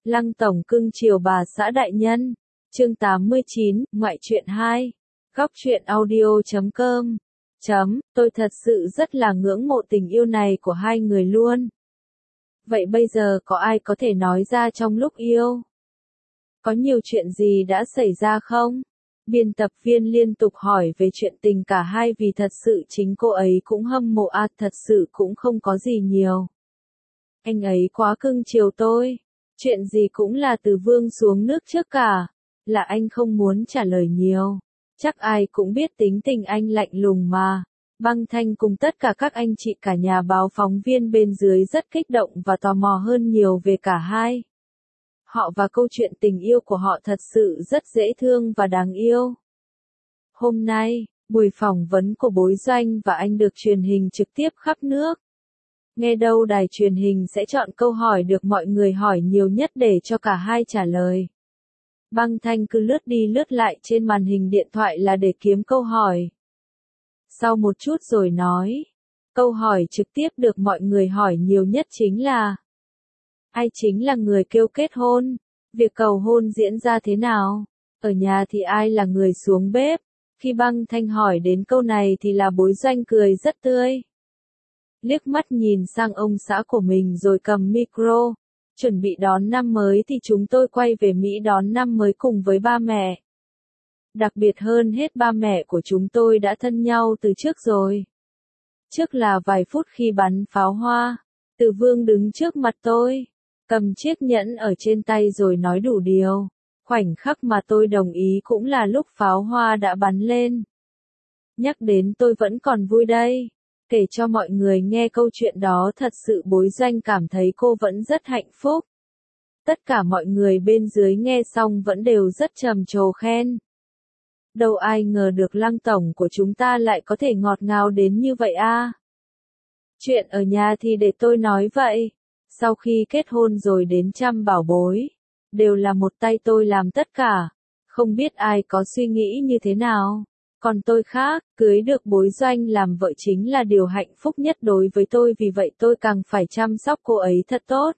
Lăng tổng cưng chiều bà xã đại nhân. Chương 89, ngoại truyện 2. Góc truyện audio.com. Tôi thật sự rất là ngưỡng mộ tình yêu này của hai người luôn. Vậy bây giờ có ai có thể nói ra trong lúc yêu? Có nhiều chuyện gì đã xảy ra không? Biên tập viên liên tục hỏi về chuyện tình cả hai vì thật sự chính cô ấy cũng hâm mộ thật sự cũng không có gì nhiều. Anh ấy quá cưng chiều tôi. Chuyện gì cũng là từ vương xuống nước trước cả. Là anh không muốn trả lời nhiều. Chắc ai cũng biết tính tình anh lạnh lùng mà. Băng Thanh cùng tất cả các anh chị cả nhà báo phóng viên bên dưới rất kích động và tò mò hơn nhiều về cả hai. Họ và câu chuyện tình yêu của họ thật sự rất dễ thương và đáng yêu. Hôm nay, buổi phỏng vấn của Bối Doanh và anh được truyền hình trực tiếp khắp nước. Nghe đâu đài truyền hình sẽ chọn câu hỏi được mọi người hỏi nhiều nhất để cho cả hai trả lời. Băng Thanh cứ lướt đi lướt lại trên màn hình điện thoại là để kiếm câu hỏi. Sau một chút rồi nói, câu hỏi trực tiếp được mọi người hỏi nhiều nhất chính là: ai chính là người kêu kết hôn? Việc cầu hôn diễn ra thế nào? Ở nhà thì ai là người xuống bếp? Khi Băng Thanh hỏi đến câu này thì là Bối Doanh cười rất tươi. Liếc mắt nhìn sang ông xã của mình rồi cầm micro. Chuẩn bị đón năm mới thì chúng tôi quay về Mỹ đón năm mới cùng với ba mẹ. Đặc biệt hơn hết ba mẹ của chúng tôi đã thân nhau từ trước rồi. Trước là vài phút khi bắn pháo hoa, Từ Vương đứng trước mặt tôi, cầm chiếc nhẫn ở trên tay rồi nói đủ điều. Khoảnh khắc mà tôi đồng ý cũng là lúc pháo hoa đã bắn lên. Nhắc đến tôi vẫn còn vui đây. Kể cho mọi người nghe câu chuyện đó thật sự Bối Doanh cảm thấy cô vẫn rất hạnh phúc. Tất cả mọi người bên dưới nghe xong vẫn đều rất trầm trồ khen. Đâu ai ngờ được Lăng tổng của chúng ta lại có thể ngọt ngào đến như vậy a. Chuyện ở nhà thì để tôi nói vậy. Sau khi kết hôn rồi đến chăm bảo bối, đều là một tay tôi làm tất cả. Không biết ai có suy nghĩ như thế nào. Còn tôi khác, cưới được Bối Doanh làm vợ chính là điều hạnh phúc nhất đối với tôi, vì vậy tôi càng phải chăm sóc cô ấy thật tốt.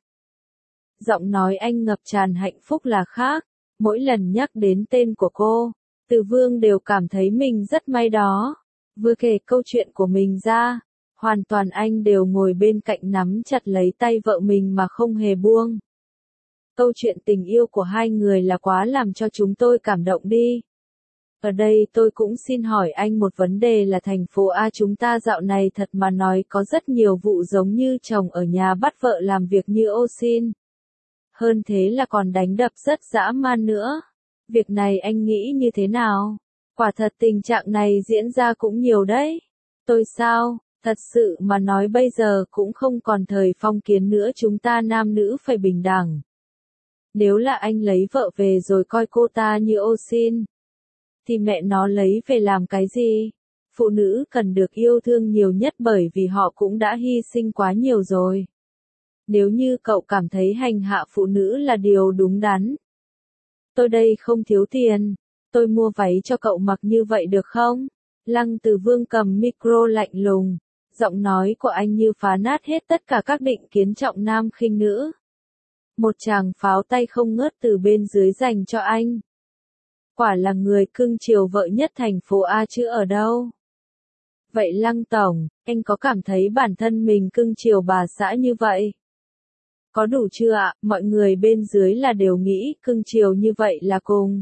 Giọng nói anh ngập tràn hạnh phúc là khác. Mỗi lần nhắc đến tên của cô, Từ Vương đều cảm thấy mình rất may đó. Vừa kể câu chuyện của mình ra, hoàn toàn anh đều ngồi bên cạnh nắm chặt lấy tay vợ mình mà không hề buông. Câu chuyện tình yêu của hai người là quá làm cho chúng tôi cảm động đi. Ở đây tôi cũng xin hỏi anh một vấn đề là thành phố A chúng ta dạo này thật mà nói có rất nhiều vụ giống như chồng ở nhà bắt vợ làm việc như ô xin. Hơn thế là còn đánh đập rất dã man nữa. Việc này anh nghĩ như thế nào? Quả thật tình trạng này diễn ra cũng nhiều đấy. Tôi sao? Thật sự mà nói bây giờ cũng không còn thời phong kiến nữa, chúng ta nam nữ phải bình đẳng. Nếu là anh lấy vợ về rồi coi cô ta như ô xin, thì mẹ nó lấy về làm cái gì? Phụ nữ cần được yêu thương nhiều nhất bởi vì họ cũng đã hy sinh quá nhiều rồi. Nếu như cậu cảm thấy hành hạ phụ nữ là điều đúng đắn, tôi đây không thiếu tiền, tôi mua váy cho cậu mặc như vậy được không? Lăng Từ Vương cầm micro lạnh lùng, giọng nói của anh như phá nát hết tất cả các định kiến trọng nam khinh nữ. Một tràng pháo tay không ngớt từ bên dưới dành cho anh. Quả là người cưng chiều vợ nhất thành phố A chứ ở đâu. Vậy Lăng tổng, anh có cảm thấy bản thân mình cưng chiều bà xã như vậy? Có đủ chưa ạ? Mọi người bên dưới là đều nghĩ cưng chiều như vậy là cùng.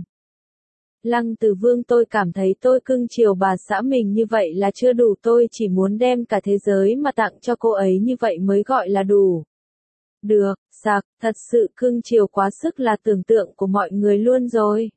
Lăng Từ Vương, tôi cảm thấy tôi cưng chiều bà xã mình như vậy là chưa đủ, tôi chỉ muốn đem cả thế giới mà tặng cho cô ấy như vậy mới gọi là đủ. Được, sặc, thật sự cưng chiều quá sức là tưởng tượng của mọi người luôn rồi.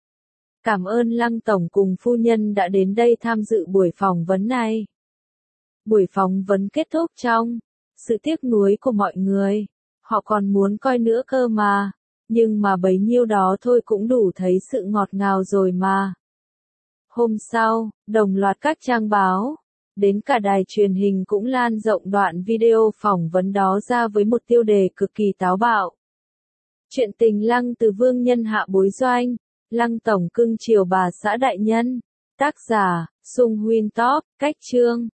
Cảm ơn Lăng tổng cùng phu nhân đã đến đây tham dự buổi phỏng vấn này. Buổi phỏng vấn kết thúc trong sự tiếc nuối của mọi người. Họ còn muốn coi nữa cơ mà. Nhưng mà bấy nhiêu đó thôi cũng đủ thấy sự ngọt ngào rồi mà. Hôm sau, đồng loạt các trang báo, đến cả đài truyền hình cũng lan rộng đoạn video phỏng vấn đó ra với một tiêu đề cực kỳ táo bạo. Chuyện tình Lăng Từ Vương nhân hạ Bối Doanh, Lăng tổng cưng chiều bà xã đại nhân. Tác giả, Sung Huynh Top, cách chương.